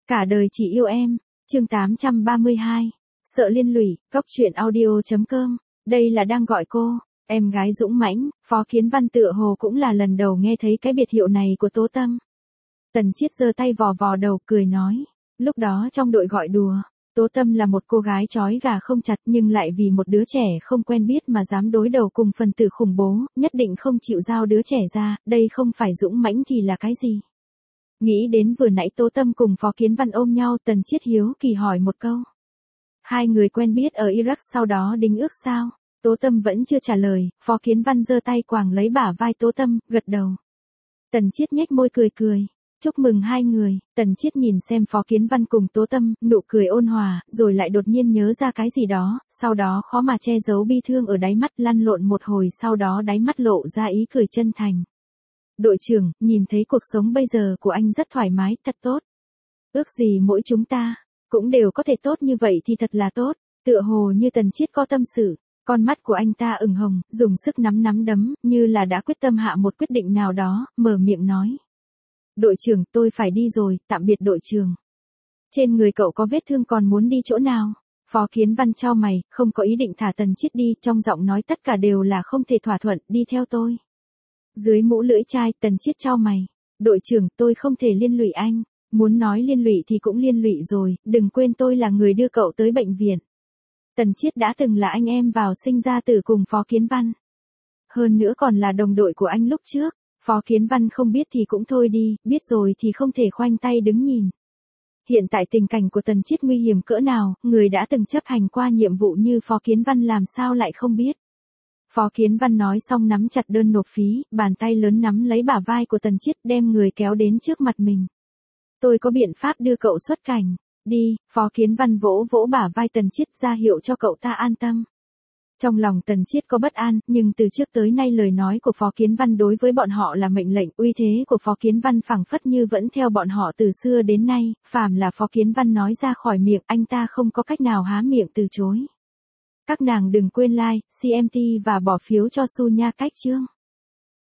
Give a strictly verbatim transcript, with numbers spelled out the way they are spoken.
Cả đời chỉ yêu em, chương tám trăm ba mươi hai. Sợ liên lụy, cốc truyện audio.com. Đây là đang gọi cô, em gái dũng mãnh. Phó Kiến Văn tựa hồ cũng là lần đầu nghe thấy cái biệt hiệu này của Tố Tâm. Tần Chiết giơ tay vò vò đầu cười nói. Lúc đó trong đội gọi đùa, Tố Tâm là một cô gái trói gà không chặt nhưng lại vì một đứa trẻ không quen biết mà dám đối đầu cùng phần tử khủng bố, nhất định không chịu giao đứa trẻ ra, đây không phải dũng mãnh thì là cái gì? Nghĩ đến vừa nãy Tố Tâm cùng Phó Kiến Văn ôm nhau, Tần Chiết hiếu kỳ hỏi một câu. Hai người quen biết ở Iraq sau đó đính ước sao? Tố Tâm vẫn chưa trả lời, Phó Kiến Văn giơ tay quàng lấy bả vai Tố Tâm, gật đầu. Tần Chiết nhếch môi cười cười. Chúc mừng hai người. Tần Chiết nhìn xem Phó Kiến Văn cùng Tố Tâm, nụ cười ôn hòa, rồi lại đột nhiên nhớ ra cái gì đó, sau đó khó mà che giấu bi thương ở đáy mắt, lăn lộn một hồi sau đó đáy mắt lộ ra ý cười chân thành. Đội trưởng, nhìn thấy cuộc sống bây giờ của anh rất thoải mái, thật tốt. Ước gì mỗi chúng ta cũng đều có thể tốt như vậy thì thật là tốt. Tựa hồ như Tần Chiết có tâm sự, con mắt của anh ta ửng hồng, dùng sức nắm nắm đấm, như là đã quyết tâm hạ một quyết định nào đó, mở miệng nói. Đội trưởng, tôi phải đi rồi, tạm biệt đội trưởng. Trên người cậu có vết thương, còn muốn đi chỗ nào? Phó Kiến Văn chau mày, không có ý định thả Tần Chiết đi, trong giọng nói tất cả đều là không thể thỏa thuận, đi theo tôi. Dưới mũ lưỡi chai, Tần Chiết chau mày. Đội trưởng, tôi không thể liên lụy anh. Muốn nói liên lụy thì cũng liên lụy rồi, đừng quên tôi là người đưa cậu tới bệnh viện. Tần Chiết đã từng là anh em vào sinh ra tử cùng Phó Kiến Văn. Hơn nữa còn là đồng đội của anh lúc trước. Phó Kiến Văn không biết thì cũng thôi đi, biết rồi thì không thể khoanh tay đứng nhìn. Hiện tại tình cảnh của Tần Chiết nguy hiểm cỡ nào, người đã từng chấp hành qua nhiệm vụ như Phó Kiến Văn làm sao lại không biết. Phó Kiến Văn nói xong nắm chặt đơn nộp phí, bàn tay lớn nắm lấy bả vai của Tần Chiết, đem người kéo đến trước mặt mình. Tôi có biện pháp đưa cậu xuất cảnh. Đi, Phó Kiến Văn vỗ vỗ bả vai Tần Chiết ra hiệu cho cậu ta an tâm. Trong lòng Tần Chiết có bất an, nhưng từ trước tới nay lời nói của Phó Kiến Văn đối với bọn họ là mệnh lệnh, uy thế của Phó Kiến Văn phảng phất như vẫn theo bọn họ từ xưa đến nay, phàm là Phó Kiến Văn nói ra khỏi miệng, anh ta không có cách nào há miệng từ chối. Các nàng đừng quên like, xê em tê và bỏ phiếu cho Su Nha Cách chương.